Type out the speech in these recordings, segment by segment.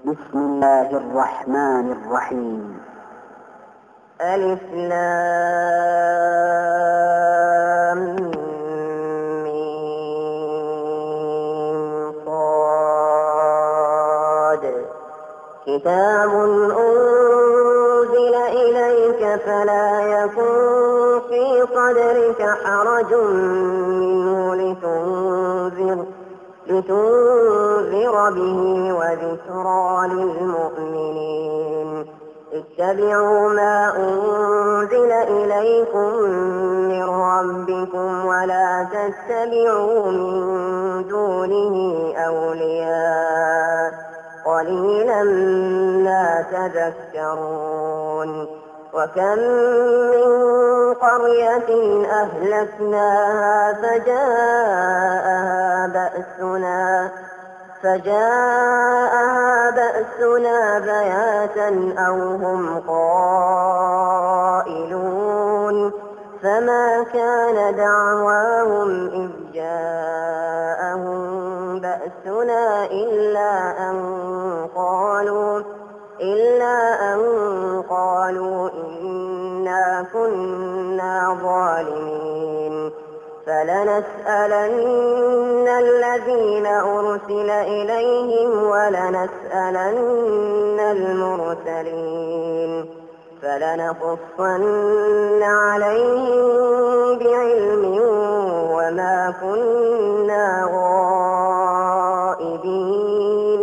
بسم الله الرحمن الرحيم. ألف لام ميم صاد. كتاب أنزل إليك فلا يكن في صدرك حرج منه لتنذر به وذكرى للمؤمنين. اتبعوا ما أنزل إليكم من ربكم ولا تتبعوا من دونه أولياء قليلا ما تذكرون. وكم من قرية أهلكناها فجاءها بأسنا بياتا أو هم قائلون. فما كان دعواهم إذ جاءهم بأسنا إلا أن قالوا إنا كنا ظالمين. فلنسألن الذين أرسل إليهم ولنسألن المرسلين. فلنقصن عليهم بعلم وما كنا غائبين.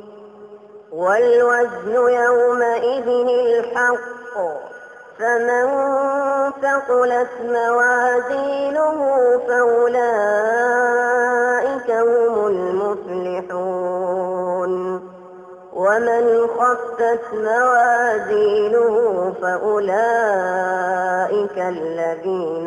والوزن يومئذ الحق. فمن ثقلت موازينه فأولئك هم المفلحون. ومن خفت موازينه فأولئك الذين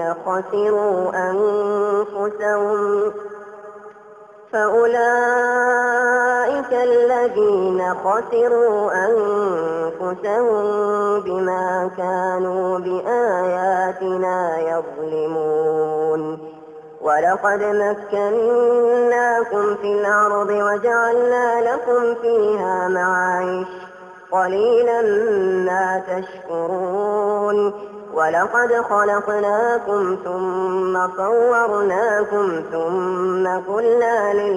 خسروا أنفسهم بما كانوا بآياتنا يظلمون. ولقد مكناكم في الأرض وجعلنا لكم فيها معايش قليلا ما تشكرون. ولقد خلقناكم ثم صورناكم ثم قلنا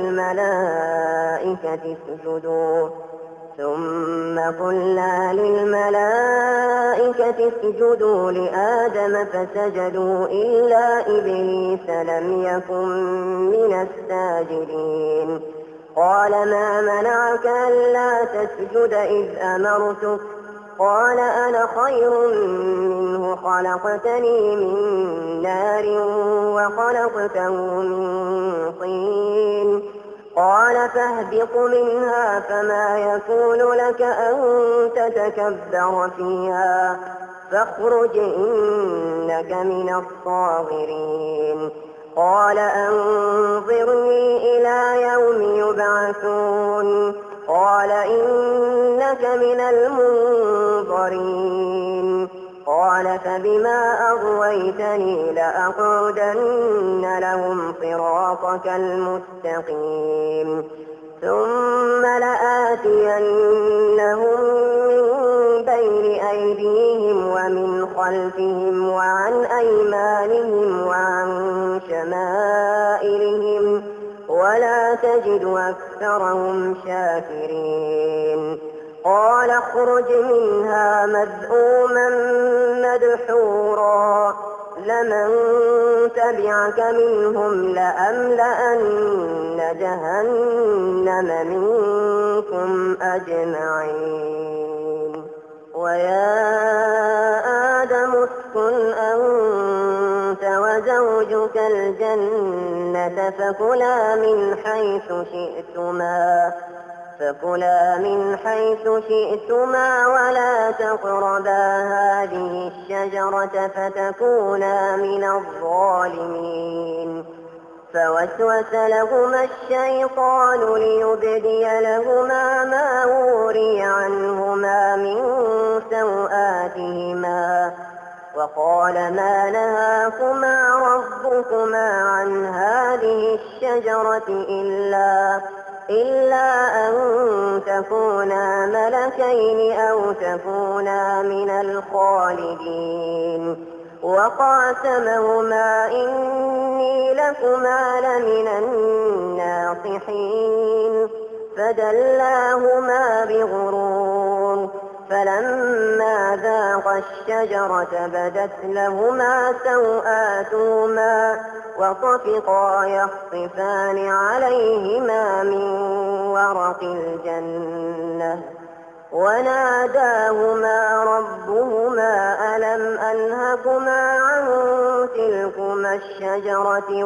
للملائكة اسجدوا لآدم فسجدوا إلا إبليس لم يكن من الساجدين. قال ما منعك ألا تسجد إذ أمرتك؟ قال أنا خير منه خلقتني من نار وخلقته من طين. قال فاهبط منها فما يكون لك أن تتكبر فيها فاخرج إنك من الصاغرين. قال أنظرني إلى يوم يبعثون. قال إنك من المنظرين. قال فبما أغويتني لأقعدن لهم صراطك المستقيم ثم لآتينهم من بين أيديهم ومن خلفهم وعن أيمانهم وعن شمائلهم ولا تجد أكثرهم شاكرين. قال اخرج منها مذءوما مدحورا لمن تبعك منهم لأملأن جهنم منكم أجمعين. ويا آدم اسكن أنت وزوجك الجنة فكلا من حيث شئتما ولا تقربا هذه الشجرة فتكونا من الظالمين. فوسوس لهما الشيطان ليبدي لهما ما وري عنهما من سوآتهما وقال ما نهاكما ربكما عن هذه الشجرة إلا أن تكونا ملكين أو تكونا من الخالدين. وقاسمهما إني لكما لمن الناصحين فدلاهما بغرور فلما ذاقا الشجرة بدت لهما سوآتهما وطفقا يخصفان عليهما من ورق الجنة وناداهما ربهما ألم أنهكما عن تلكما الشجرة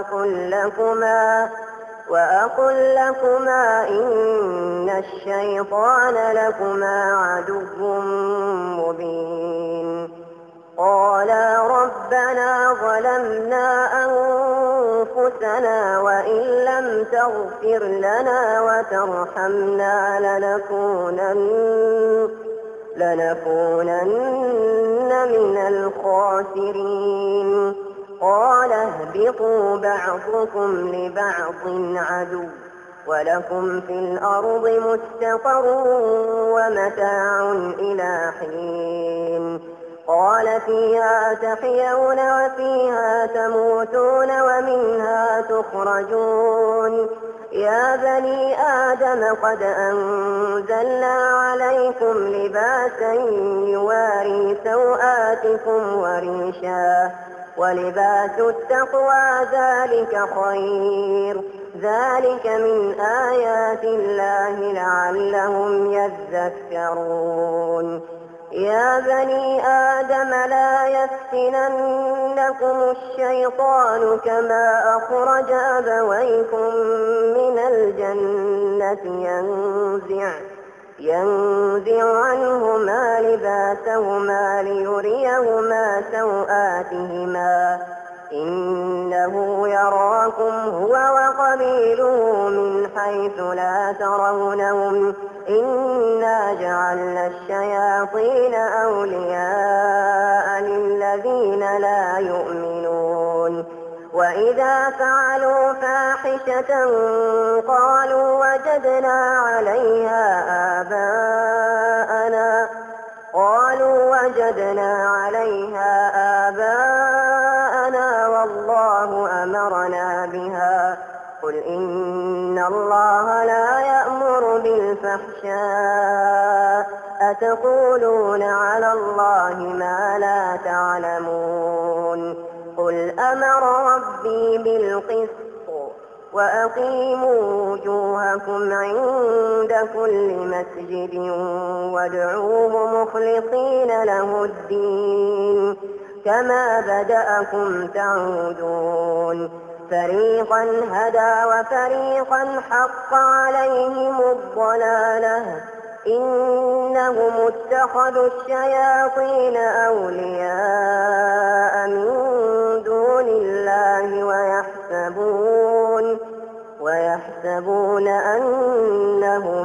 وأقل لكما إن الشيطان لكما عدو مبين. قالا ربنا ظلمنا أنفسنا وإن لم تغفر لنا وترحمنا لنكونن من الخاسرين. قال اهبطوا بعضكم لبعض عدو ولكم في الأرض مستقر ومتاع إلى حين. قال فيها تحيون وفيها تموتون ومنها تخرجون. يا بني آدم قد أنزلنا عليكم لباسا يواري سوآتكم وريشا ولباس التقوى ذلك خير ذلك من آيات الله لعلهم يذكرون. يا بني آدم لا يفتننكم الشيطان كما أخرج أبويكم من الجنة ينزع عنهما لباسهما ليريهما سوآتهما إنه يراكم هو وقبيله من حيث لا ترونهم إنا جعلنا الشياطين أولياء للذين لا يؤمنون. وإذا فعلوا فاحشة قالوا وجدنا عليها آباءنا والله أمرنا بها. قل إن الله لا يأمر بالفحشاء أتقولون على الله ما لا تعلمون. قل أمر ربي بالقسط وأقيموا وجوهكم عند كل مسجد وادعوه مخلصين له الدين كما بدأكم تعودون. فريقا هدى وفريقا حق عليهم الضلالة إنهم اتخذوا الشياطين أولياء من دون الله ويحسبون أنهم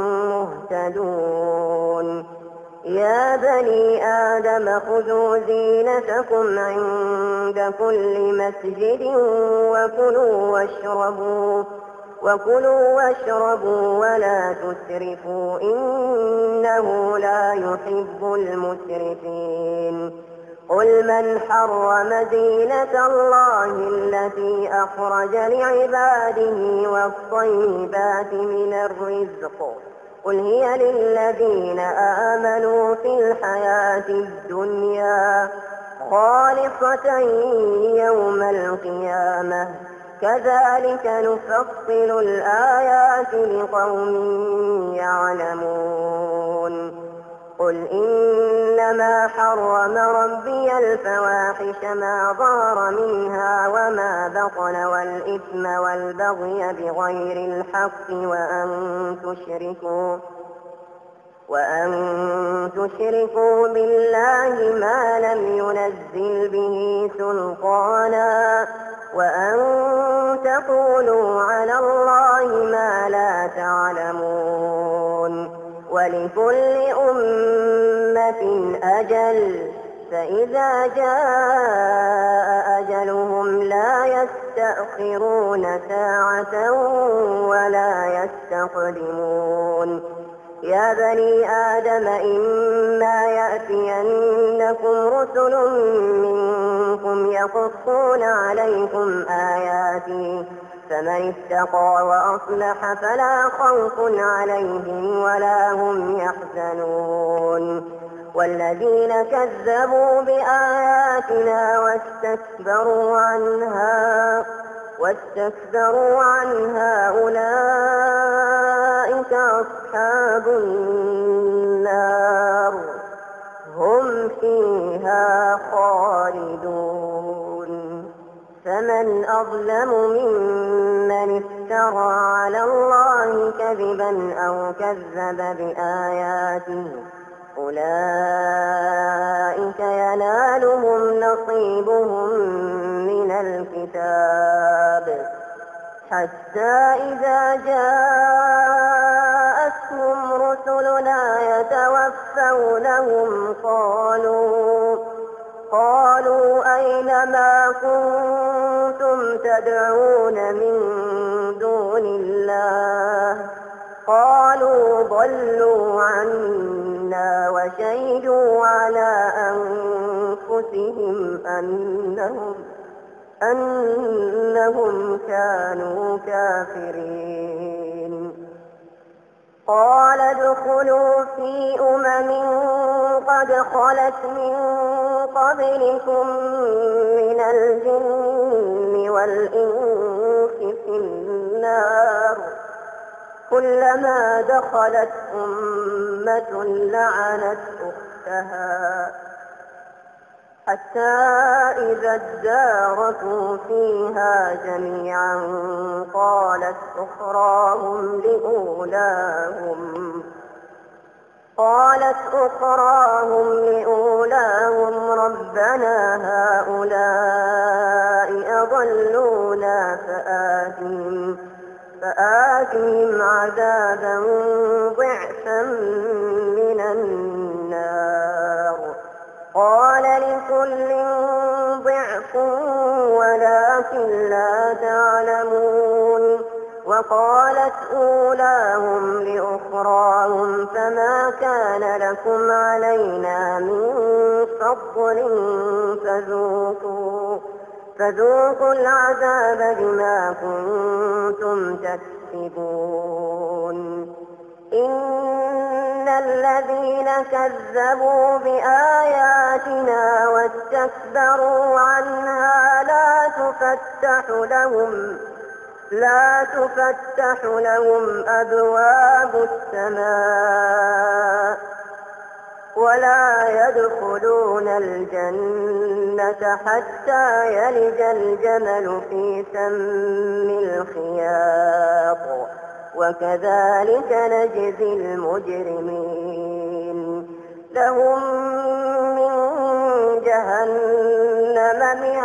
مهتدون. يا بني آدم خذوا زينتكم عند كل مسجد وكلوا واشربوا ولا تسرفوا إنه لا يحب المسرفين. قل من حرم زينة الله التي أخرج لعباده والطيبات من الرزق قل هي للذين آمنوا في الحياة الدنيا خالصة يوم القيامة كذلك نفصل الآيات لقوم يعلمون. قل إنما حرم ربي الفواحش ما ظهر منها وما بطن والإثم والبغي بغير الحق وأن تشركوا بالله ما لم ينزل به سلطانا وأن تقولوا على الله ما لا تعلمون. ولكل أمة أجل فإذا جاء أجلهم لا يستأخرون ساعة ولا يستقدمون يا بني آدم إما يأتينكم رسل منكم يقصون عليكم آياتي فمن اتقى وأصلح فلا خوف عليهم ولا هم يحزنون والذين كذبوا بآياتنا واستكبروا عنها أولئك أصحاب النار هم فيها خالدون فمن أظلم ممن افترى على الله كذبا أو كذب بآياته أولئك ينالهم نصيبهم من الكتاب حتى إذا جاءتهم رسلنا يتوفونهم قالوا أين ما كنتم تدعون من دون الله قالوا ضلوا عنا وشهدوا على أنفسهم أنهم كانوا كافرين قال ادخلوا في قد خلت من قبلكم من الجن والإنس في النار كلما دخلت أمة لعنت أختها حتى إذا اداركوا فيها جميعا قالت أخراهم لأولاهم ربنا هؤلاء أضلونا فآتهم عذابا ضعفا من النار قال لكل ضعف ولكن لا تعلمون وقالت أولاهم لأخراهم فما كان لكم علينا من فضل فذوقوا العذاب بما كنتم تكسبون إن الذين كذبوا بآياتنا واستكبروا عنها لا تفتح لهم أبواب السماء ولا يدخلون الجنة حتى يلج الجمل في سم الخياط وكذلك نجزي المجرمين لهم من جهنم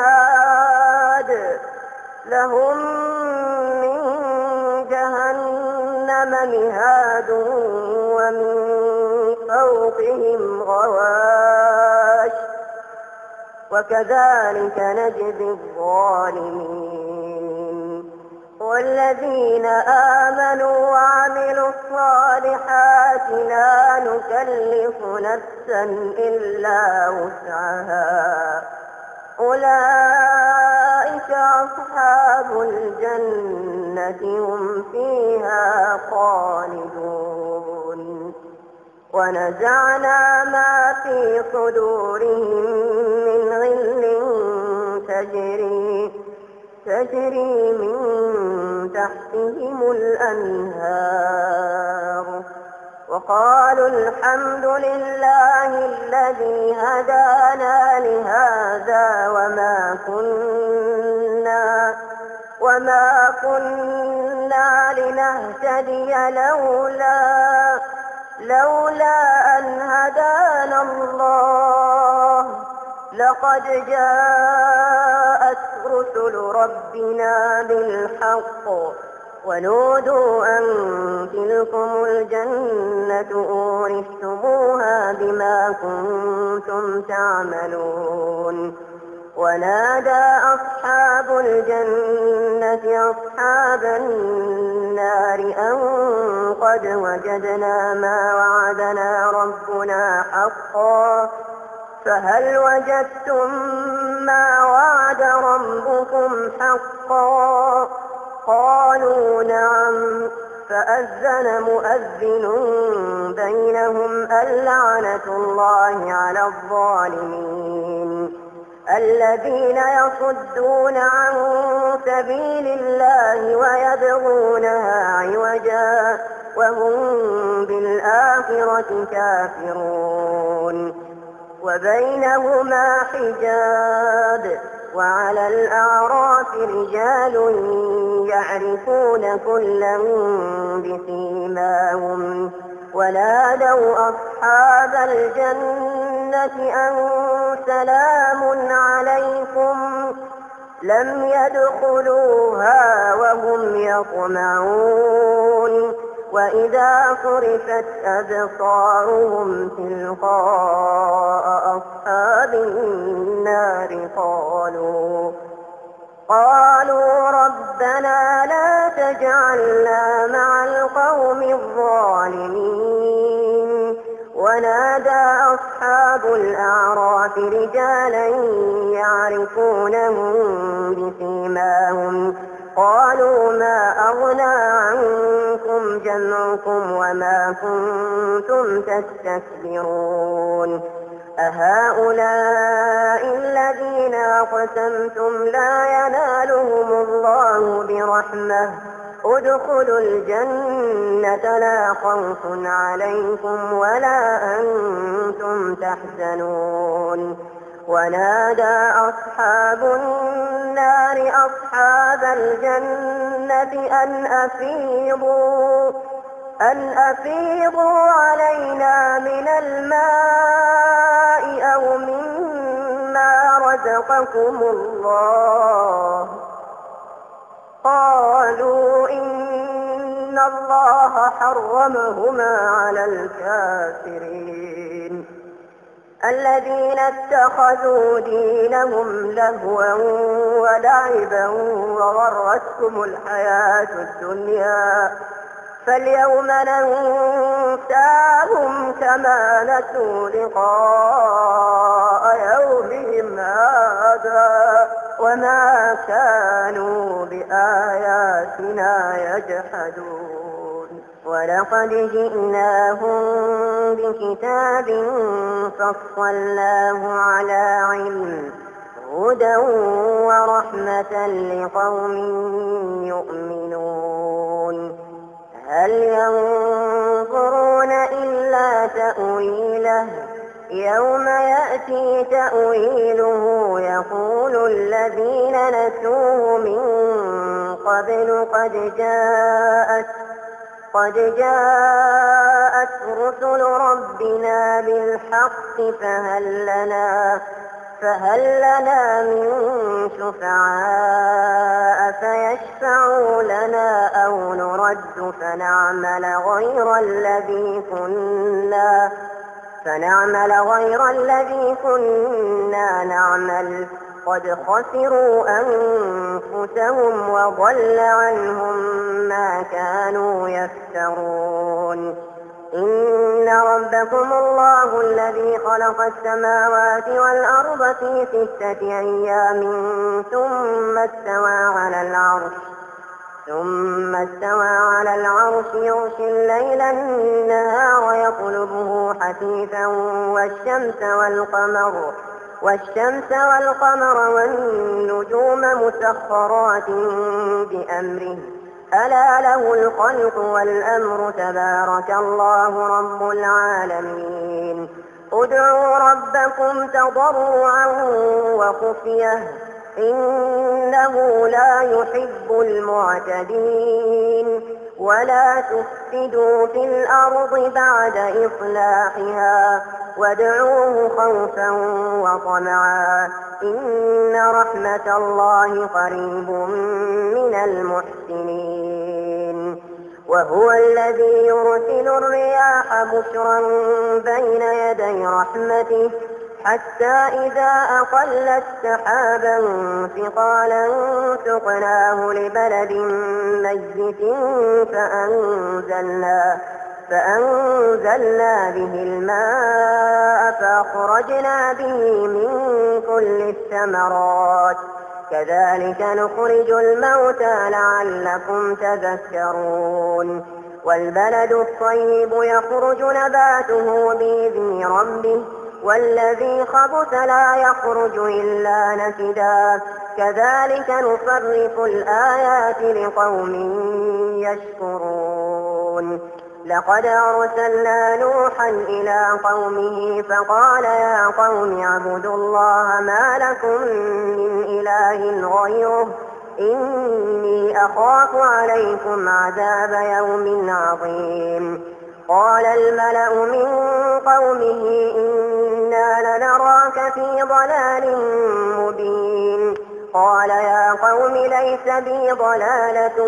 مهاد ومن فوقهم غواش وكذلك نجزي الظالمين والذين آمنوا وعملوا الصالحات لا نكلف نفسا إلا وسعها أولئك أصحاب الجنة هم فيها خالدون ونزعنا ما في صدورهم من غل تجري من تحتهم الأنهار وقالوا الحمد لله الذي هدانا لهذا وما كنا لنهتدي لولا أن هدانا الله لقد جاءت رسل ربنا بالحق ونودوا أن تلكم الجنة أورثتموها بما كنتم كنتم تعملون. ونادى أصحاب الجنة أصحاب النار أن قد وجدنا ما وعدنا ربنا حقا فهل وجدتم ما وعد ربكم حقا؟ قالوا نعم. فأذن مؤذن بينهم اللعنة الله على الظالمين الذين يصدون عن سبيل الله ويبغونها عوجا وهم بالآخرة كافرون. وبينهما حجاب وعلى الأعراف رجال يعرفون كلا بسيماهم ونادوا أصحاب الجنة أن سلام عليكم لم يدخلوها وهم يطمعون. وإذا صرفت أبصارهم تلقاء أصحاب النار قالوا ربنا لا تجعلنا مع القوم الظالمين. ونادى أصحاب الأعراف رجالا يعرفونهم بسيماهم قالوا ما أغنى عنكم جمعكم وما كنتم تستكبرون أهؤلاء الذين أقسمتم لا ينالهم الله برحمة ادخلوا الجنة لا خوف عليكم ولا أنتم تحزنون. ونادى أصحاب النار أصحاب الجنة أن أفيضوا علينا من الماء أو مما رزقكم الله. قالوا إن الله حرمهما على الكافرين الذين اتخذوا دينهم لهوا ولعبا وغرتهم الحياة الدنيا فاليوم ننساهم كما نسوا لقاء يومهم هذا وما كانوا بآياتنا يجحدون. ولقد جئناهم بكتاب فصلناه على علم هدى ورحمة لقوم يؤمنون. هل ينظرون إلا تأويله يوم يأتي تأويله يقول الذين نسوه من قبل قد جاءت رسل ربنا بالحق فهل لنا من شفعاء فيشفعوا لنا أو نرد فنعمل غير الذي كنا نعمل قد خسروا أنفسهم وضل عنهم ما كانوا يفترون. إن ربكم الله الذي خلق السماوات والأرض في 6 أيام ثم استوى على العرش يغشي الليل النهار يطلبه حثيثا والشمس والقمر والنجوم مسخرات بأمره ألا له الخلق والأمر تبارك الله رب العالمين. ادعوا ربكم تضرعا وخفية إنه لا يحب المعتدين. ولا تفسدوا في الأرض بعد إصلاحها وادعوه خوفا وطمعا إن رحمة الله قريب من المحسنين. وهو الذي يرسل الرياح بشرا بين يدي رحمته حتى إذا أقلت سحابا ثقالا سقناه لبلد ميت فأنزلنا به الماء فأخرجنا به من كل الثمرات كذلك نخرج الموتى لعلكم تذكرون والبلد الطيب يخرج نباته بإذن ربه والذي خبث لا يخرج إلا نكدا كذلك نصرف الآيات لقوم يشكرون لقد أرسلنا نوحا إلى قومه فقال يا قوم اعبدوا الله ما لكم من إله غيره إني أخاف عليكم عذاب يوم عظيم قال الملأ من قومه إنا لنراك في ضلال مبين قال يا قوم ليس بي ضلالة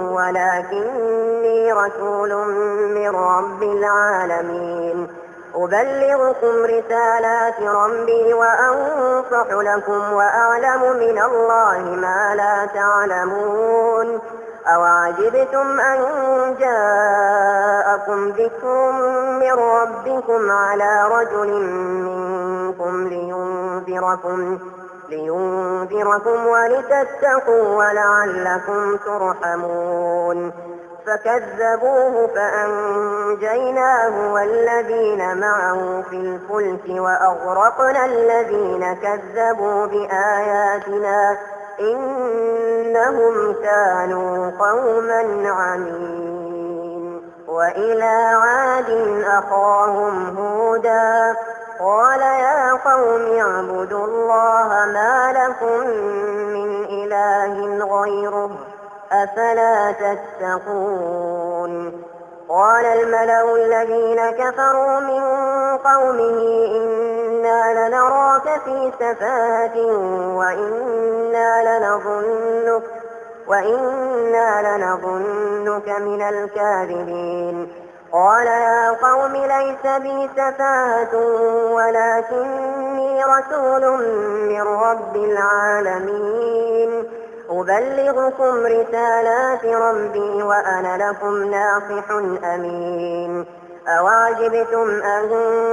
ولكني رسول من رب العالمين أبلغكم رسالات ربي وأنصح لكم وأعلم من الله ما لا تعلمون أوعجبتم أن جاءكم ذكر من ربكم على رجل منكم لينذركم ولتتقوا ولعلكم ترحمون فكذبوه فأنجيناه والذين معه في الفلك وأغرقنا الذين كذبوا بآياتنا إنهم كانوا قوما عمين وإلى عاد أخاهم هودا قال يا قوم اعبدوا الله ما لكم من إله غيره أفلا تتقون قال الملأ الذين كفروا من قومه إنا لنراك في سفاهة وإنا لنظنك من الكاذبين قال يا قوم ليس بي سفاهة ولكني رسول من رب العالمين أبلغكم رسالات ربي وأنا لكم ناصح أمين أوعجبتم أن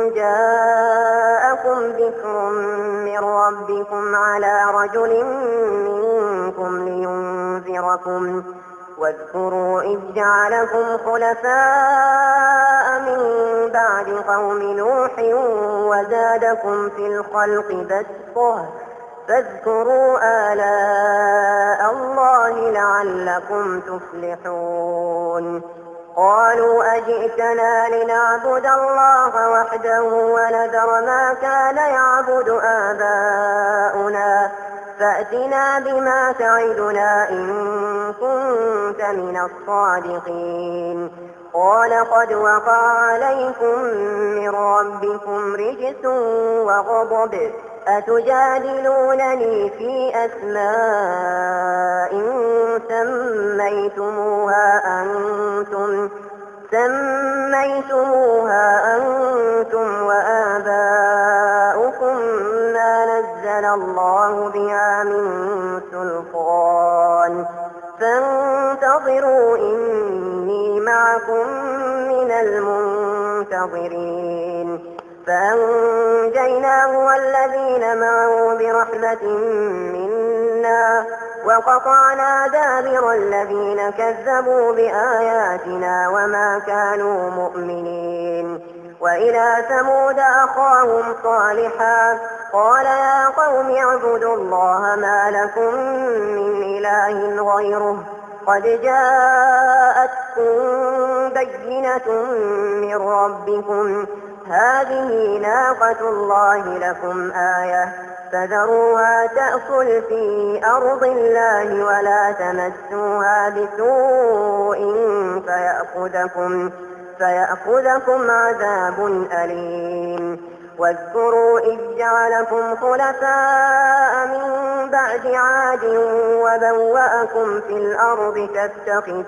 جاءكم ذكر من ربكم على رجل منكم لينذركم واذكروا إذ جعلكم خلفاء من بعد قوم نوح وزادكم في الخلق بسطة فاذكروا آلاء الله لعلكم تفلحون قالوا أجئتنا لنعبد الله وحده ونذر ما كان يعبد آباؤنا فأتنا بما تعدنا إن كنت من الصادقين قال قد وقع عليكم من ربكم رجس وغضب أتجادلونني في أسماء سميتموها أنتم وآباؤكم ما نزل الله بها من سلطان فانتظروا إني معكم من المنتظرين فأنجيناه والذين معه برحمة منا وقطعنا دابر الذين كذبوا بآياتنا وما كانوا مؤمنين وإلى ثمود أخاهم صالحا قال يا قوم اعبدوا الله ما لكم من إله غيره قد جاءتكم بينة من ربكم هذه ناقة الله لكم آية فذروها تأكل في أرض الله ولا تمسوها بسوء فيأخذكم عذاب أليم واذكروا إذ جعلكم خلفاء من بعد عاد وبوأكم في الأرض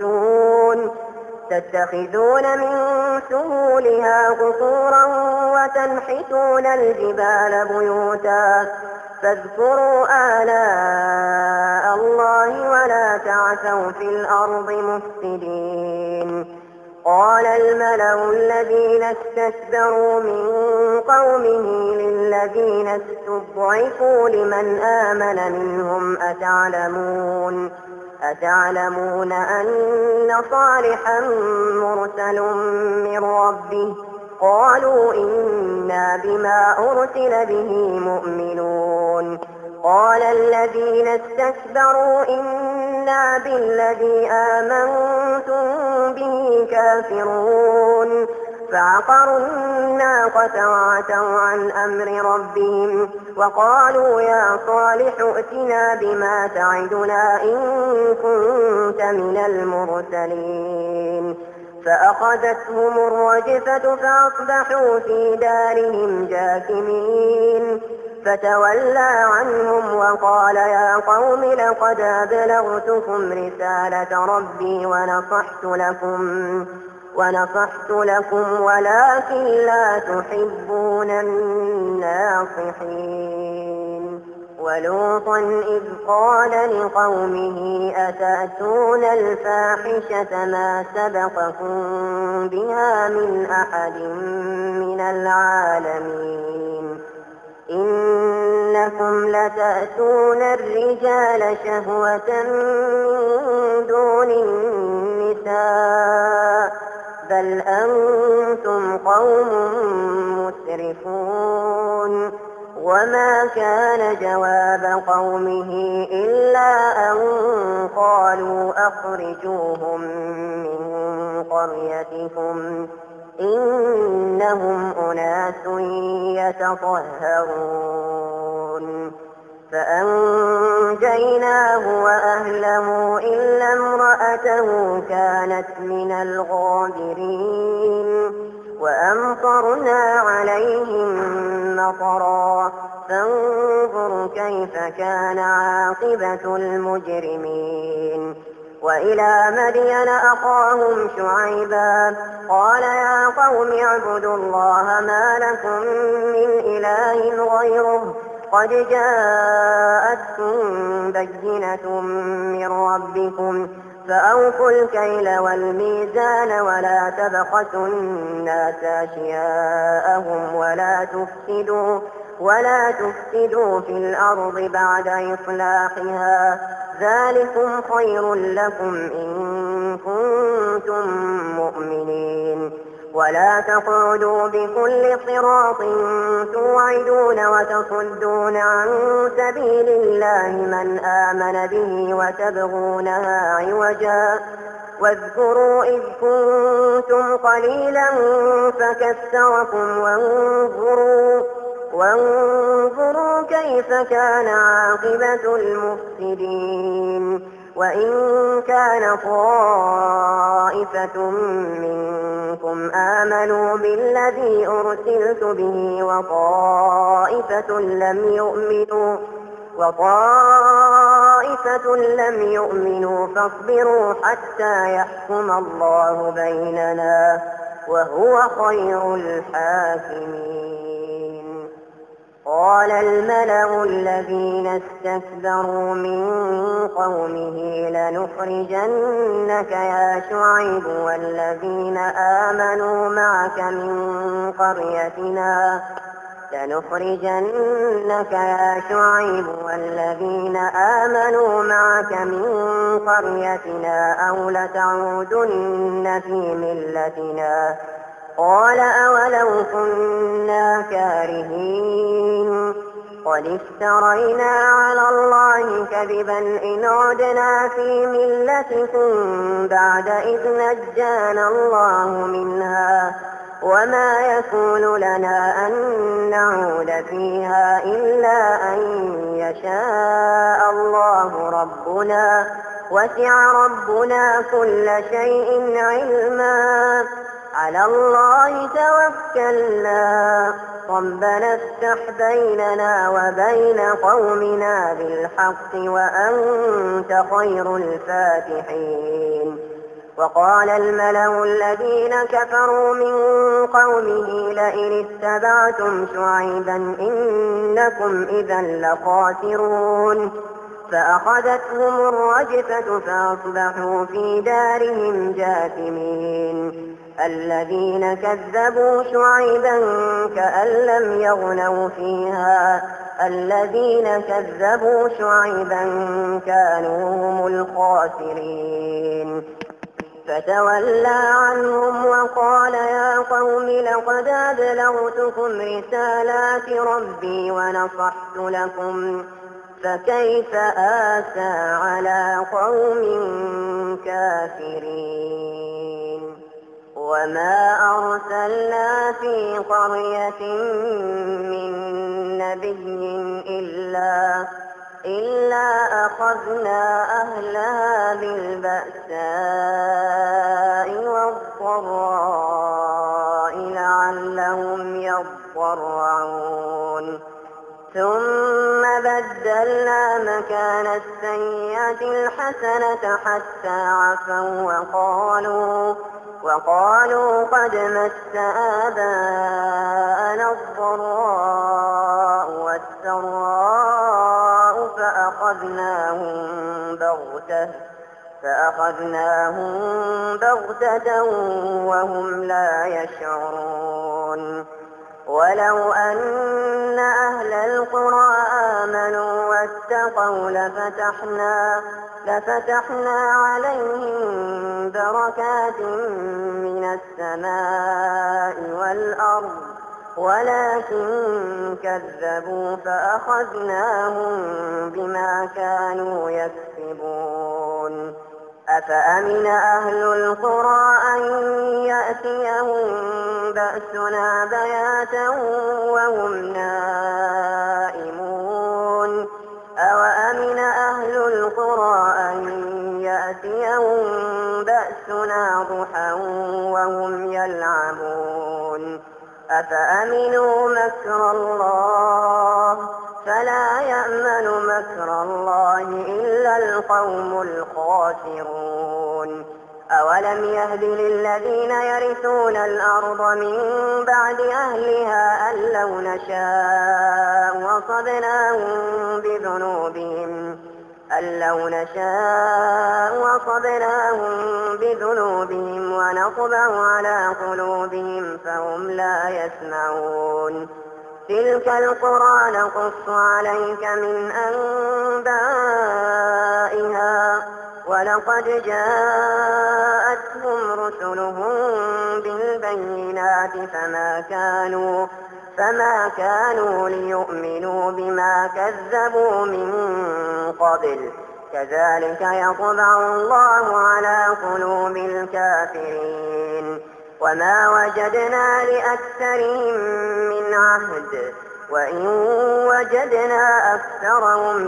تتخذون من سهولها قصورا وتنحتون الجبال بيوتا فاذكروا آلاء الله ولا تعثوا في الأرض مفسدين. قال الملأ الذين استكبروا من قومه للذين استضعفوا لمن آمن منهم أتعلمون أن صالحا مرسل من ربه؟ قالوا إنا بما أرسل به مؤمنون. قال الذين استكبروا إنا بالذي آمنتم به كافرون. فعقروا الناقة وعتوا عن أمر ربهم وقالوا يا صالح ائتنا بما تعدنا إن كنت من المرسلين. فأخذتهم الرجفة فأصبحوا في دارهم جاثمين. فتولى عنهم وقال يا قوم لقد أبلغتكم رسالة ربي ونصحت لكم ولكن لا تحبون الناصحين. ولوطا إذ قال لقومه أتأتون الفاحشة ما سبقكم بها من أحد من العالمين إنكم لتأتون الرجال شهوة من دون النساء بل أنتم قوم مسرفون. وما كان جواب قومه إلا أن قالوا أخرجوهم من قريتكم إنهم أناس يتطهرون. فأنجيناه وأهله إلا امرأته كانت من الغابرين. وأمطرنا عليهم مطرا فانظر كيف كان عاقبة المجرمين. وإلى مدين أخاهم شعيبا قال يا قوم اعبدوا الله ما لكم من إله غيره قد جاءتكم بينة من ربكم فأوفوا الكيل والميزان ولا تبخسوا الناس أشياءهم ولا تفسدوا في الأرض بعد إصلاحها ذلكم خير لكم إن كنتم مؤمنين. ولا تقعدوا بكل صراط توعدون وتصدون عن سبيل الله من آمن به وتبغونها عوجا واذكروا إذ كنتم قليلا فكثركم وانظروا كيف كان عاقبة المفسدين. وإن كان طائفة منكم آمنوا بالذي أرسلت به وطائفة لم يؤمنوا فاصبروا حتى يحكم الله بيننا وهو خير الحاكمين. قال الملأ الذين استكبروا من قومه لنخرجنك يا شعيب والذين آمنوا معك من قريتنا أو لتعودن في ملتنا. قال أولو كنا كارهين قد افترينا على الله كذبا إن عدنا في ملتكم بعد إذ نجانا الله منها وما يكون لنا أن نعود فيها إلا أن يشاء الله ربنا وسع ربنا كل شيء علما على الله توكلنا ربنا افتح بيننا وبين قومنا بالحق وأنت خير الفاتحين. وقال الملأ الذين كفروا من قومه لئن اتبعتم شعيبا إنكم إذا لخاسرون فأخذتهم الرجفة فأصبحوا في دارهم جاثمين الذين كذبوا شعيبا كأن لم يغنوا فيها الذين كذبوا شعيبا كانوا هم الخاسرين فتولى عنهم وقال يا قوم لقد أبلغتكم رسالات ربي ونصحت لكم فكيف آسى على قوم كافرين وما أرسلنا في قرية من نبي إلا أخذنا أهلها بالبأساء والضراء لعلهم يضرعون ثم بدلنا مكان السيئة الحسنة حتى عفوا وقالوا قد مس آباءنا الضراء والسراء فأخذناهم بغتة وهم لا يشعرون ولو أن أهل القرى آمنوا واتقوا لفتحنا عليهم بركات من السماء والأرض ولكن كذبوا فأخذناهم بما كانوا يكسبون أفأمن أهل القرى أن يأتيهم بأسنا بياتا وهم نائمون أوأمن أهل القرى أن يأتيهم بأسنا ضحى وهم يلعبون أفأمنوا مكر الله فلا يأمن مكر الله إلا القوم الخاسرون أولم يهد للذين يرثون الأرض من بعد أهلها أن لو نشاء أصبناهم بذنوبهم ونطبع على قلوبهم فهم لا يسمعون تلك القرى نقص عليك من أنبائها ولقد جاءتهم رسلهم بالبينات فما كانوا ليؤمنوا بما كذبوا من قبل كذلك يطبع الله على قلوب الكافرين وما وجدنا لأكثرهم من عهد وإن وجدنا أكثرهم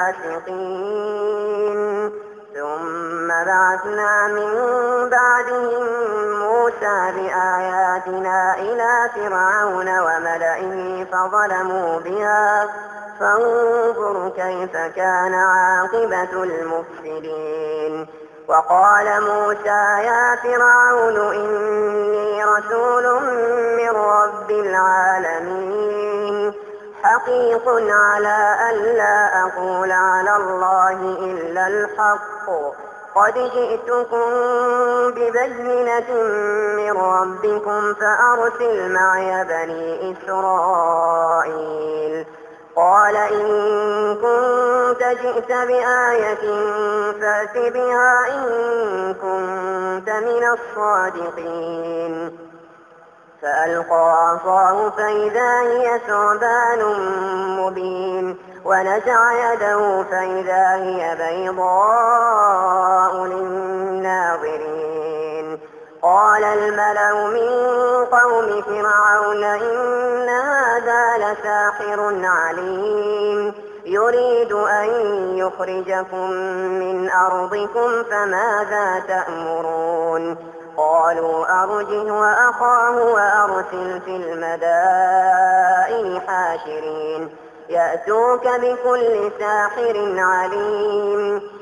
لفاسقين ثم بعثنا من بعدهم موسى بآياتنا إلى فرعون وملئه فظلموا بها فانظر كيف كان عاقبة المفسدين وقال موسى يا فرعون إني رسول من رب العالمين حقيق على ألا أقول على الله إلا الحق قد جئتكم ببينة من ربكم فأرسل معي بني إسرائيل قال إن كنت جئت بآية فأت بها إن كنت من الصادقين فألقى عصاه فإذا هي ثعبان مبين ونزع يده فإذا هي بيضاء للناظرين قال الملأ من قوم فرعون إن هذا لساحر عليم يريد أن يخرجكم من أرضكم فماذا تأمرون قالوا أرجه وأخاه وأرسل في المدائن حاشرين يأتوك بكل ساحر عليم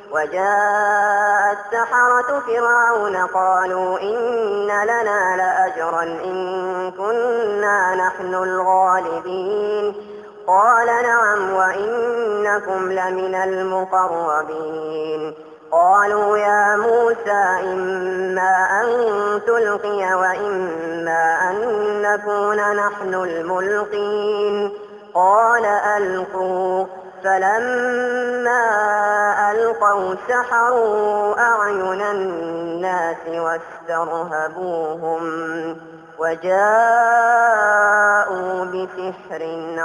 وجاء السحرة فرعون قالوا إن لنا لأجرا إن كنا نحن الغالبين قال نعم وإنكم لمن المقربين قالوا يا موسى إما أن تلقي وإما أن نكون نحن الملقين قال ألقوا فلما ألقوا سحروا أعين الناس واسترهبوهم وجاءوا بسحر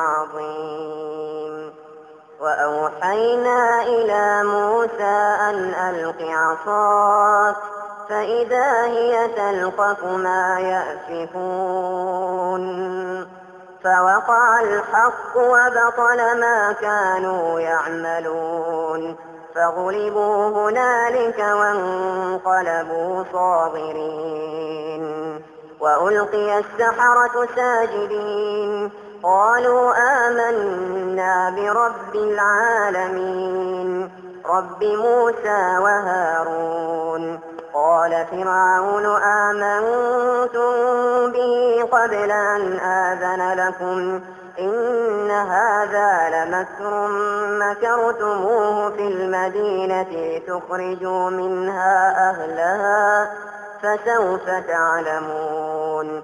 عظيم وأوحينا إلى موسى أن ألق عصاك فإذا هي تلقف ما يأفكون فوقع الحق وبطل ما كانوا يعملون فغلبوا هنالك وانقلبوا صاغرين وألقي السحرة ساجدين قالوا آمنا برب العالمين رب موسى وهارون قال فرعون آمنتم به قبل أن آذن لكم إن هذا لمكر مكرتموه في المدينة لتخرجوا منها أهلها فسوف تعلمون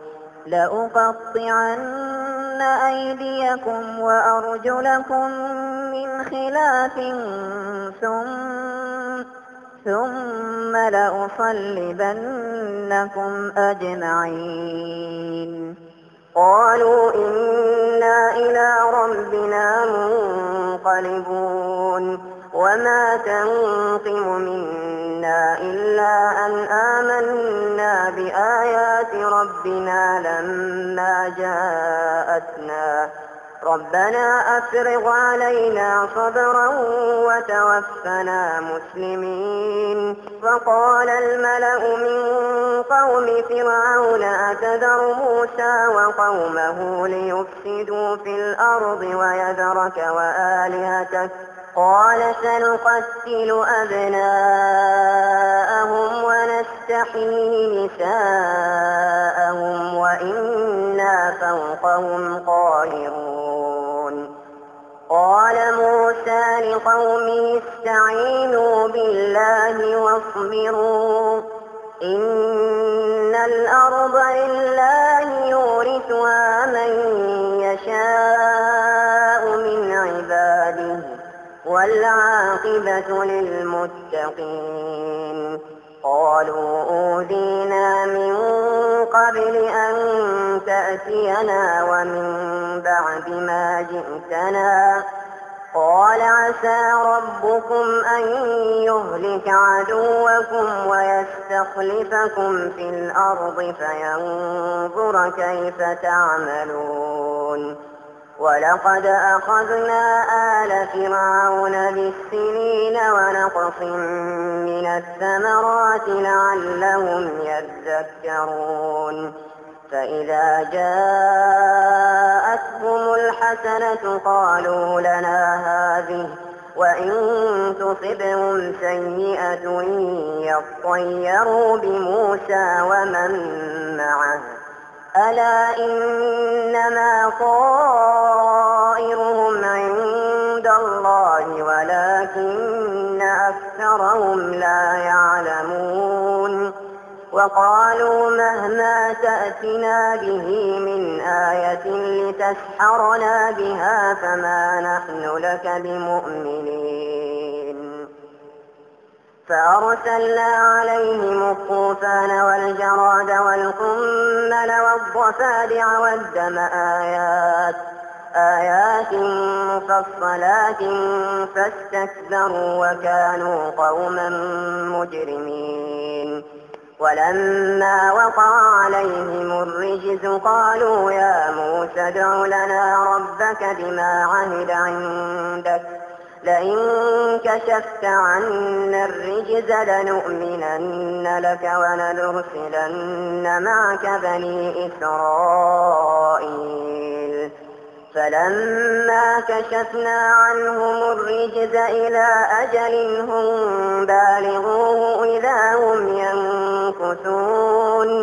لأقطعن أيديكم وأرجلكم من خلاف ثم لأصلبنكم أجمعين قالوا إنا إلى ربنا منقلبون وما تنقم منا إلا أن آمنا بآيات ربنا لما جاءتنا ربنا أفرغ علينا صبرا وتوفنا مسلمين وقال الملأ من قوم فرعون أتذر موسى وقومه ليفسدوا في الأرض ويذرك وآلهتك قال سنقتل أبناءهم ونستحيي نساءهم وإنا فوقهم قاهرون قال موسى لقومه استعينوا بالله واصبروا إن الأرض لله يورثها من يشاء من عباده والعاقبة للمتقين قالوا أوذينا من قبل أن تأتينا ومن بعد ما جئتنا قال عسى ربكم أن يهلك عدوكم ويستخلفكم في الأرض فينظر كيف تعملون ولقد أخذنا آل فرعون بالسنين ونقص من الثمرات لعلهم يذكرون فإذا جاءتهم الحسنة قالوا لنا هذه وإن تصبهم سيئة يطيروا بموسى ومن معه ألا إنما طائرهم عند الله ولكن أكثرهم لا يعلمون وقالوا مهما تأتنا به من آية لتسحرنا بها فما نحن لك بمؤمنين فأرسلنا عليهم الطوفان والجراد والقمل والضفادع والدم آيات مفصلات فاستكبروا وكانوا قوما مجرمين ولما وقع عليهم الرجز قالوا يا موسى ادع لنا ربك بما عهد عندك لئن كشفت عنا الرجز لنؤمنن لك ولنرسلن معك بني إسرائيل فلما كشفنا عنهم الرجز إلى أجل هم بالغوه إذا هم ينكثون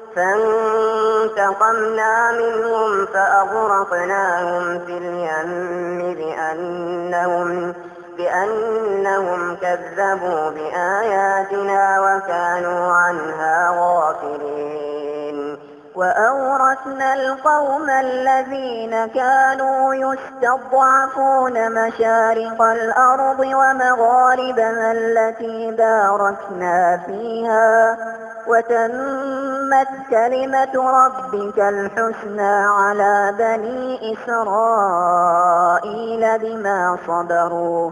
فانتقمنا منهم فأغرقناهم في اليم بأنهم كذبوا بآياتنا وكانوا عنها غافلين. وأورثنا القوم الذين كانوا يستضعفون مشارق الأرض ومغاربها التي باركنا فيها وتمت كلمة ربك الحسنى على بني إسرائيل بما صبروا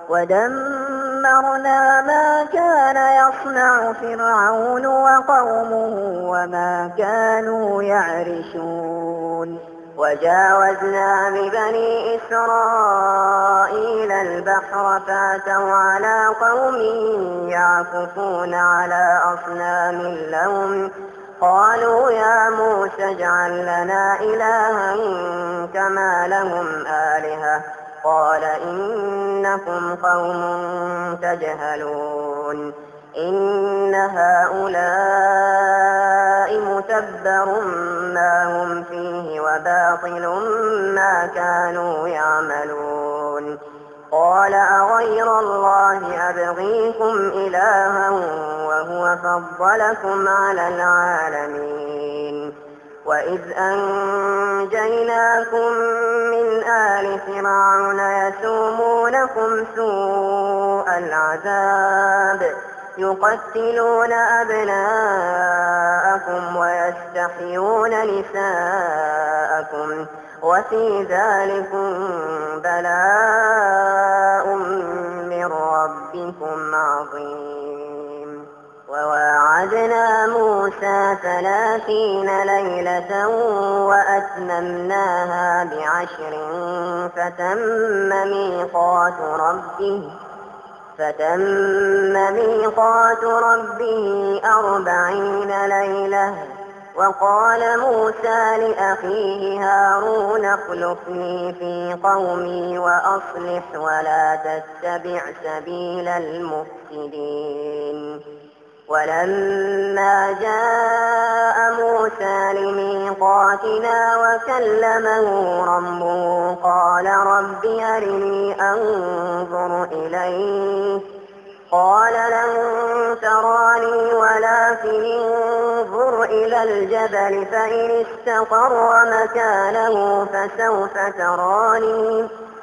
ودمرنا ما كان يصنع فرعون وقومه وما كانوا يعرشون. وجاوزنا ببني إسرائيل البحر فاتوا على قوم يعكفون على أصنام لهم قالوا يا موسى اجعل لنا إلها كما لهم آلهة قال إنكم قوم تجهلون إن هؤلاء متبر ما هم فيه وباطل ما كانوا يعملون قال أغير الله أبغيكم إلها وهو فضلكم على العالمين وإذ أنجيناكم من آل فرعون يسومونكم سوء العذاب يقتلون أبناءكم ويستحيون نساءكم وفي ذلكم بلاء من ربكم عظيم. وواعدنا موسى 30 ليلة وأتممناها ب10 فتم ميقات ربه 40 ليلة. وقال موسى لأخيه هارون اخلفني في قومي وأصلح ولا تتبع سبيل المفسدين. ولما جاء موسى لميقاتنا وكلمه ربه قال رب أرني أنظر إليك قال لن تراني ولكن انظر إلى الجبل فإن استقر مكانه فسوف تراني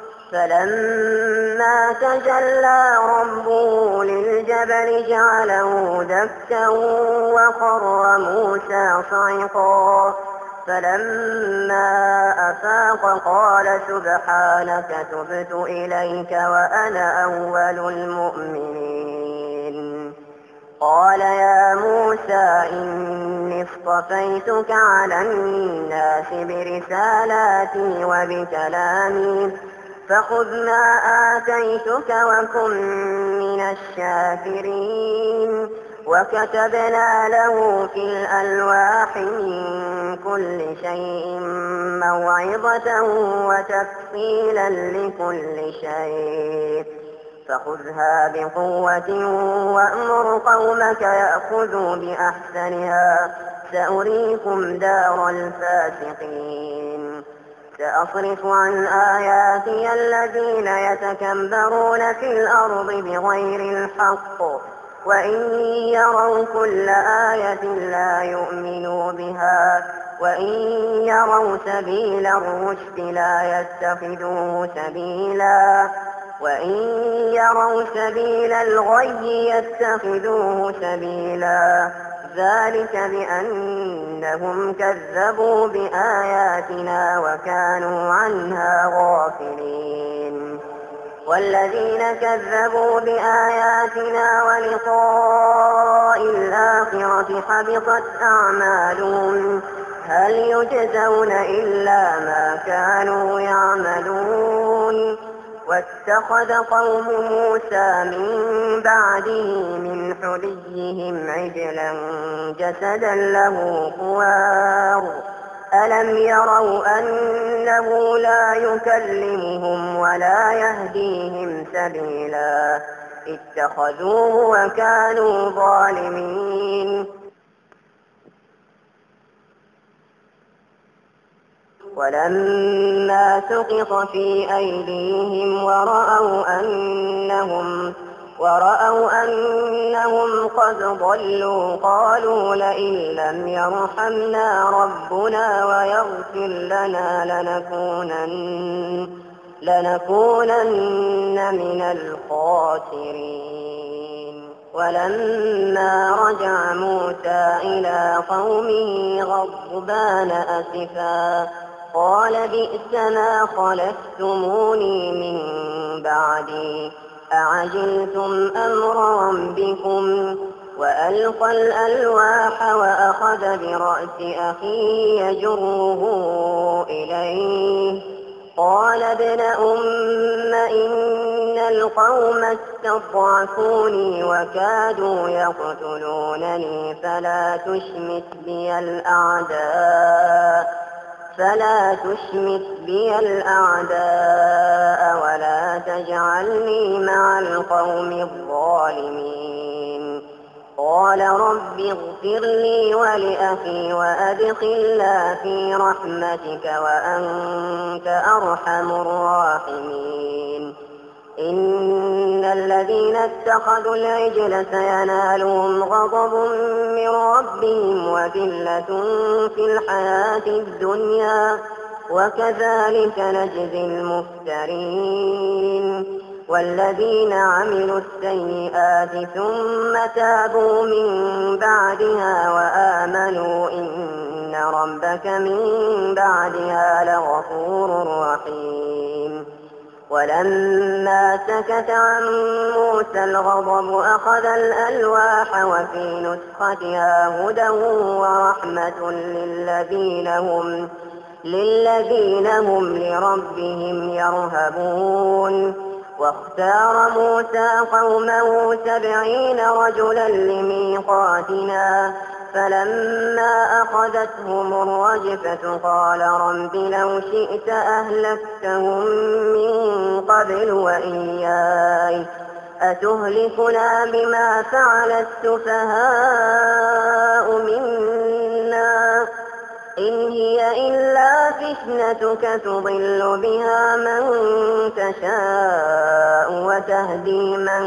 فلما تجلى ربه للجبل جعله دكا وخر موسى صعقا فلما أفاق قال سبحانك تبت إليك وأنا أول المؤمنين. قال يا موسى إني اصطفيتك على الناس برسالاتي وبكلامي فخذ ما آتيتك وكن من الشاكرين. وكتبنا له في الألواح من كل شيء موعظة وتفصيلا لكل شيء فخذها بقوة وأمر قومك يأخذوا بأحسنها سأريكم دار الفاسقين. سأصرف عن آياتي الذين يتكبرون في الأرض بغير الحق وإن يروا كل آية لا يؤمنوا بها وإن يروا سبيل الرشد لا يتخذوه سبيلا وإن يروا سبيل الغي يتخذوه سبيلا ذلك بأنهم كذبوا بآياتنا وكانوا عنها غافلين. والذين كذبوا بآياتنا ولقاء الآخرة حبطت أعمالهم هل يجزون إلا ما كانوا يعملون. واتخذ قوم موسى من بعده من حليهم عجلا جسدا له خوار ألم يروا أنه لا يكلمهم ولا يهديهم سبيلا اتخذوه وكانوا ظالمين ولما سقط في أيديهم ورأوا أنهم قد ضلوا قالوا لئن لم يرحمنا ربنا ويغفر لنا لنكونن من الخاسرين. ولما رجع موسى إلى قومه غضبان أسفا قال بئس ما خلفتموني من بعدي أعجلتم أمر ربكم وألقى الألواح وأخذ برأس أخيه يجره إليه قال ابن أم إن القوم استضعفوني وكادوا يقتلونني فلا تشمت بي الأعداء ولا تجعلني مع القوم الظالمين. قال رب اغفر لي ولأخي وأدخلنا في رحمتك وأنت أرحم الراحمين. إن الذين اتخذوا العجل سينالهم غضب من ربهم وذلة في الحياة الدنيا وكذلك نجزي المفترين. والذين عملوا السيئات ثم تابوا من بعدها وآمنوا إن ربك من بعدها لغفور رحيم. ولما سكت عن موسى الغضب أخذ الألواح وفي نسختها هدى ورحمة للذين هم لربهم يرهبون. واختار موسى قومه 70 رجلا لميقاتنا فلما أخذتهم الرجفة قال رب لو شئت أهلكتهم من قبل وإياي أتهلكنا بما فعل السفهاء منا إن هي إلا فتنتك تضل بها من تشاء وتهدي من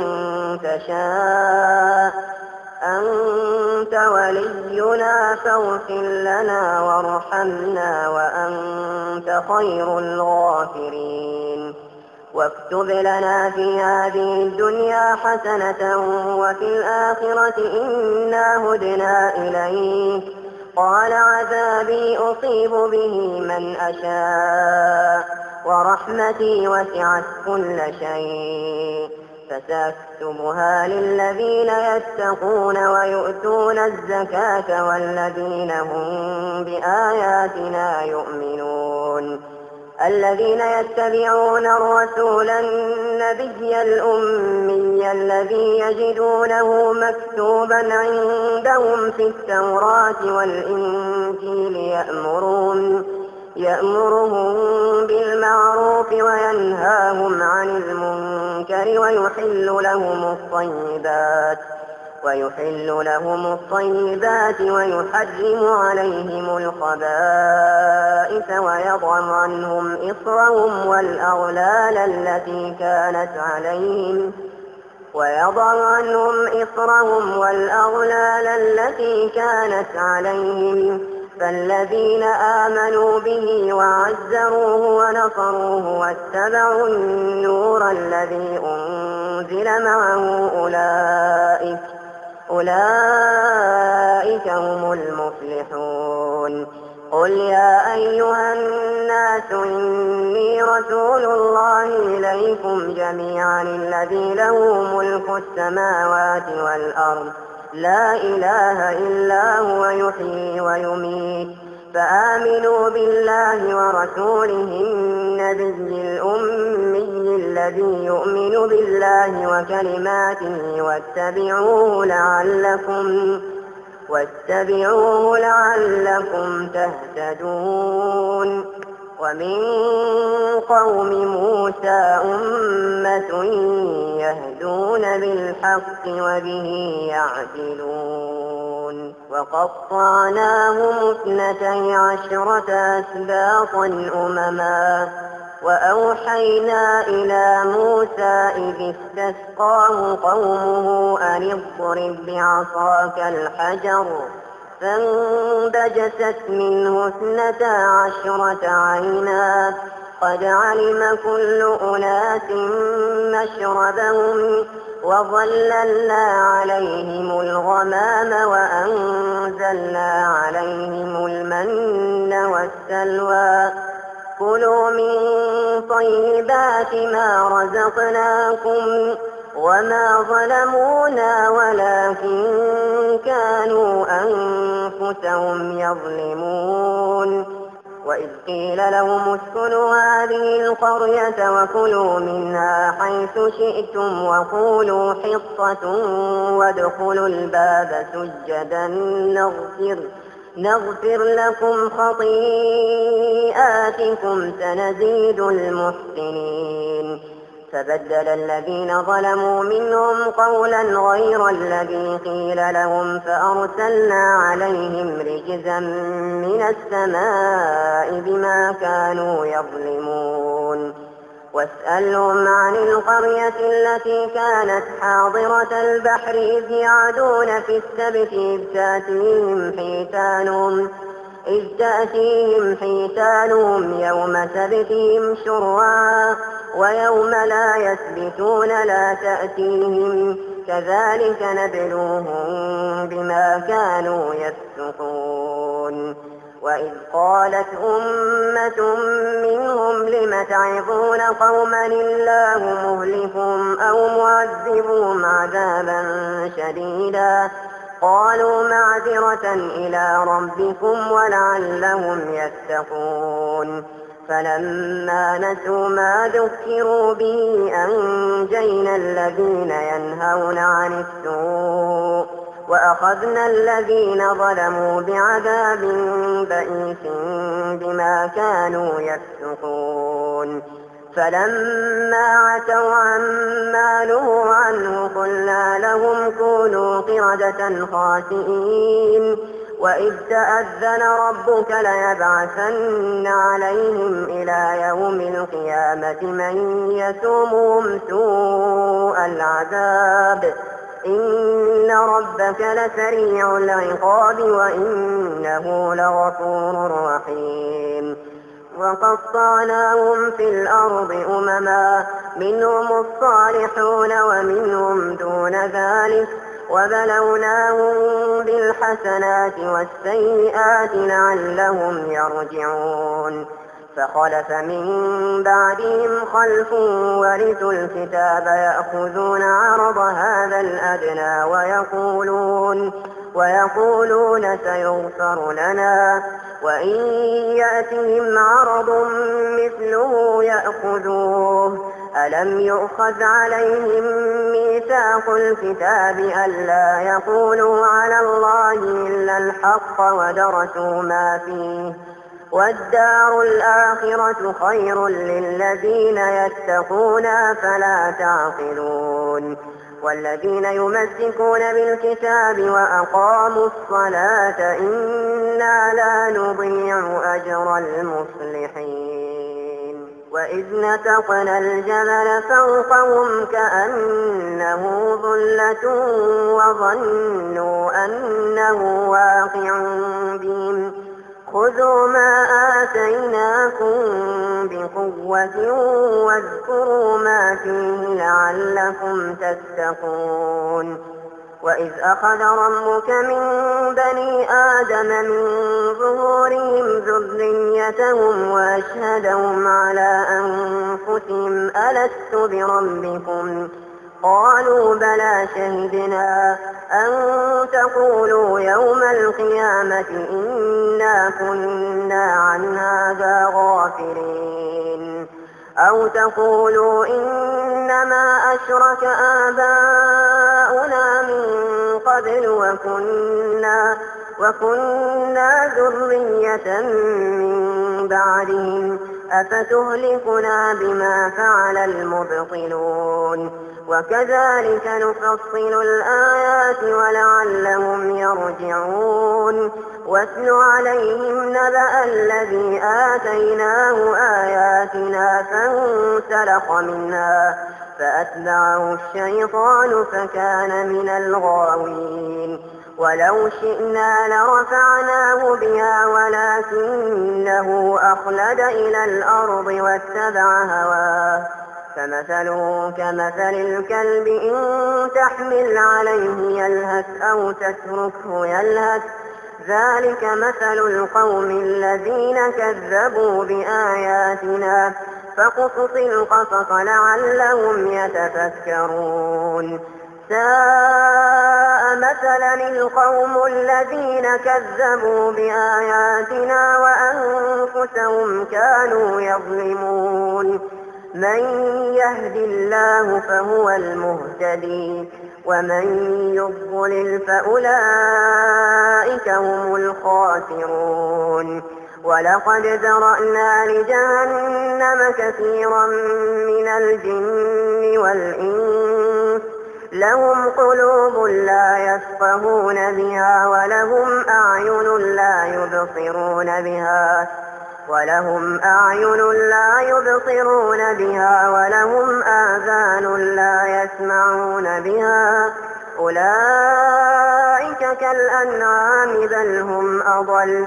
تشاء أنت ولينا فاغفر لنا وارحمنا وأنت خير الغافرين. واكتب لنا في هذه الدنيا حسنة وفي الآخرة إنا هدنا إليك قال عذابي أصيب به من أشاء ورحمتي وسعت كل شيء فسأكتبها للذين يتقون ويؤتون الزكاة والذين هم بآياتنا يؤمنون. الذين يتبعون الرسول النبي الأمي الذي يجدونه مكتوبا عندهم في التوراة والإنجيل يأمرهم بالمعروف وينهاهم عن المنكر ويحل لهم الطيبات ويحرم عليهم الخبائث ويضع عنهم إصرهم والأغلال التي كانت عليهم فالذين آمنوا به وعزروه ونصروه واتبعوا النور الذي أنزل معه أولئك هم المفلحون. قل يا أيها الناس إني رسول الله إليكم جميعا الذي له ملك السماوات والأرض لا إله إلا هو يحيي ويميت فآمنوا بالله ورسوله النبي الأمي الذي يؤمن بالله وكلماته واتبعوه لعلكم تهتدون. ومن قوم موسى أمة يهدون بالحق وبه يعدلون. وقطعناهم 12 أسباطا أمما وأوحينا إلى موسى إذ استسقاه قومه أن اضرب بعصاك الحجر فانبجست منه 12 عينا قد علم كل أناس مشربهم وظللنا عليهم الغمام وأنزلنا عليهم المن والسلوى كلوا من طيبات ما رزقناكم وما ظلمونا ولكن كانوا أنفسهم يظلمون. وإذ قيل لهم اسكنوا هذه القرية وكلوا منها حيث شئتم وقولوا حطة وادخلوا الباب سجدا نغفر لكم خطيئاتكم سنزيد المحسنين. فبدل الذين ظلموا منهم قولا غير الذي قيل لهم فأرسلنا عليهم رجزا من السماء بما كانوا يظلمون. واسألهم عن القرية التي كانت حاضرة البحر إذ يعدون في السبت إذ تأتيهم حيتانهم يوم سبتهم شرعا ويوم لا يسبتون لا تأتيهم كذلك نبلوهم بما كانوا يفسقون. وإذ قالت أمة منهم لم تعظون قوما الله مهلكهم أو معذبهم عذابا شديدا قالوا معذرة إلى ربكم ولعلهم يتقون. فلما نسوا ما ذكروا به أنجينا الذين ينهون عن السوء وأخذنا الذين ظلموا بعذاب بئيس بما كانوا يفسقون. فلما عتوا عما نهوا عنه قلنا لهم كونوا قردة خاسئين. وإذ تأذن ربك ليبعثن عليهم إلى يوم القيامة من يسومهم سوء العذاب إن ربك لسريع العقاب وإنه لغفور رحيم. وقطعناهم في الأرض أمما منهم الصالحون ومنهم دون ذلك وبلوناهم بالحسنات والسيئات لعلهم يرجعون. فخلف من بعدهم خلف ورثوا الكتاب يأخذون عرض هذا الأدنى ويقولون سيغفر لنا وإن يأتهم عرض مثله يأخذوه. ألم يؤخذ عليهم ميثاق الكتاب ألا يقولوا على الله إلا الحق ودرسوا ما فيه والدار الآخرة خير للذين يتقون فلا تعقلون. والذين يمسكون بالكتاب وأقاموا الصلاة إنا لا نضيع أجر المصلحين. وإذ نتقنا الجبل فوقهم كأنه ظلة وظنوا أنه واقع بهم خذوا ما آتيناكم بقوة واذكروا ما فيه لعلكم تتقون. وإذ أخذ ربك من بني آدم من ظهورهم ذريتهم وأشهدهم على أنفسهم ألست بربكم قالوا بلى شهدنا أن تقولوا يوم القيامة إنا كنا عن هذا غافلين أو تقولوا إنما أشرك آباؤنا من قبل وكنا ذرية من بعدهم أفتهلكنا بما فعل المبطلون وكذلك نفصل الآيات ولعلهم يرجعون واتل عليهم نبأ الذي آتيناه آياتنا فانسلخ منها فأتبعه الشيطان فكان من الغاوين ولو شئنا لرفعناه بها ولكنه أخلد إلى الأرض واتبع هواه فمثله كمثل الكلب إن تحمل عليه يلهث أو تتركه يلهث ذلك مثل القوم الذين كذبوا بآياتنا فاقصص القصص لعلهم يتفكرون ساء مثلا القوم الذين كذبوا بآياتنا وأنفسهم كانوا يظلمون من يهد الله فهو المهتدي ومن يضلل فأولئك هم الخاسرون ولقد ذرأنا لجهنم كثيرا من الجن والإنس لهم قلوب لا يفقهون بها ولهم أعين لا يبصرون بها ولهم آذان لا يسمعون بها أولئك كالأنعام بل هم أضل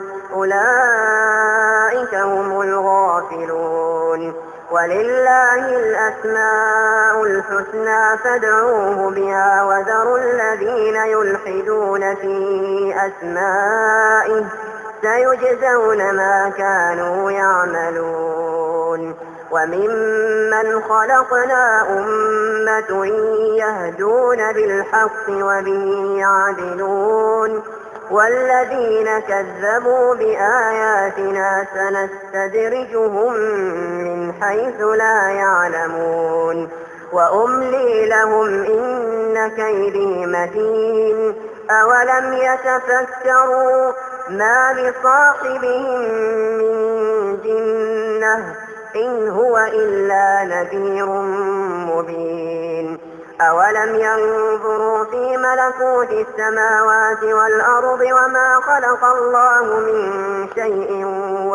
أولئك هم الغافلون ولله الأسماء الحسنى فادعوه بها وذروا الذين يلحدون في أسمائه سيجزون ما كانوا يعملون وممن خلقنا أمة يهدون بالحق وبه يعدلون والذين كذبوا بآياتنا سنستدرجهم من حيث لا يعلمون وأملي لهم إن كيدي متين أولم يتفكروا ما بصاحبهم من جنة إن هو إلا نذير مبين أولم ينظروا في ملكوت السماوات والأرض وما خلق الله من شيء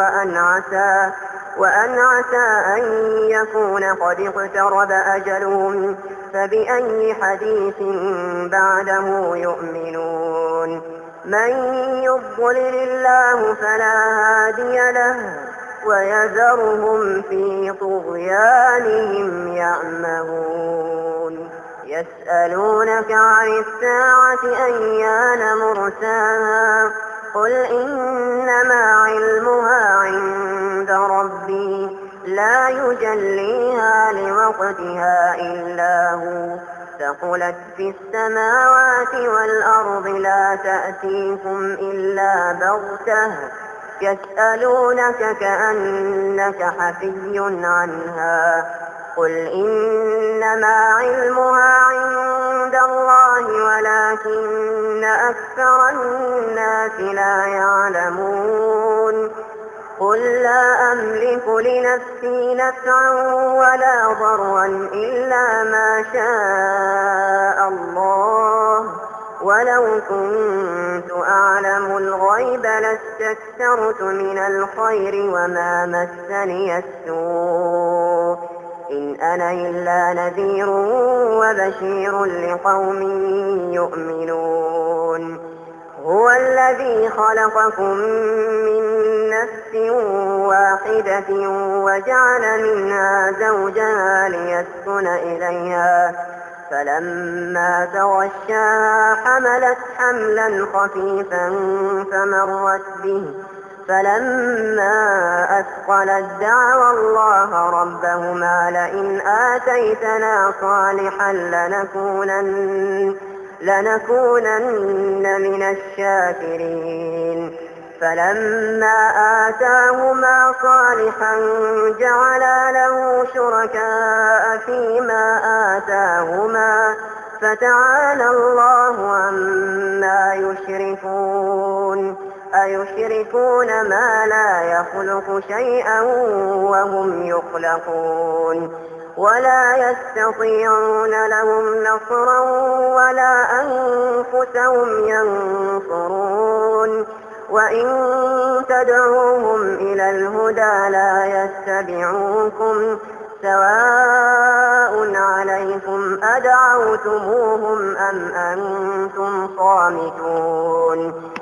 وأن عسى أن يكون قد اقترب أجلهم فبأي حديث بعده يؤمنون من يضلل الله فلا هادي له ويذرهم في طغيانهم يعمهون يسألونك عن الساعة أيان مرساها قل إنما علمها عند ربي لا يجليها لوقتها إلا هو ثقلت في السماوات والأرض لا تأتيكم إلا بغتة يسألونك كأنك حفي عنها قل إنما علمها عند الله ولكن أكثر الناس لا يعلمون قل لا أملك لنفسي نفعا ولا ضرا إلا ما شاء الله ولو كنت أعلم الغيب لاستكثرت من الخير وما مسني السوء إن أنا إلا نذير وبشير لقوم يؤمنون هو الذي خلقكم من نفس واحدة وجعل منها زوجها ليسكن إليها فلما تغشاها حملت حملا خفيفا فمرت به فلما أثقلت دعوا الله ربهما لئن آتيتنا صالحا لنكونن من الشاكرين فلما آتاهما صالحا جعلا له شركاء فيما آتاهما فتعالى الله عما يشركون أيشركون ما لا يخلق شيئا وهم يخلقون ولا يستطيعون لهم نصرا ولا أنفسهم ينصرون وإن تدعوهم إلى الهدى لا يتبعوكم سواء عليكم أدعوتموهم أم أنتم صامتون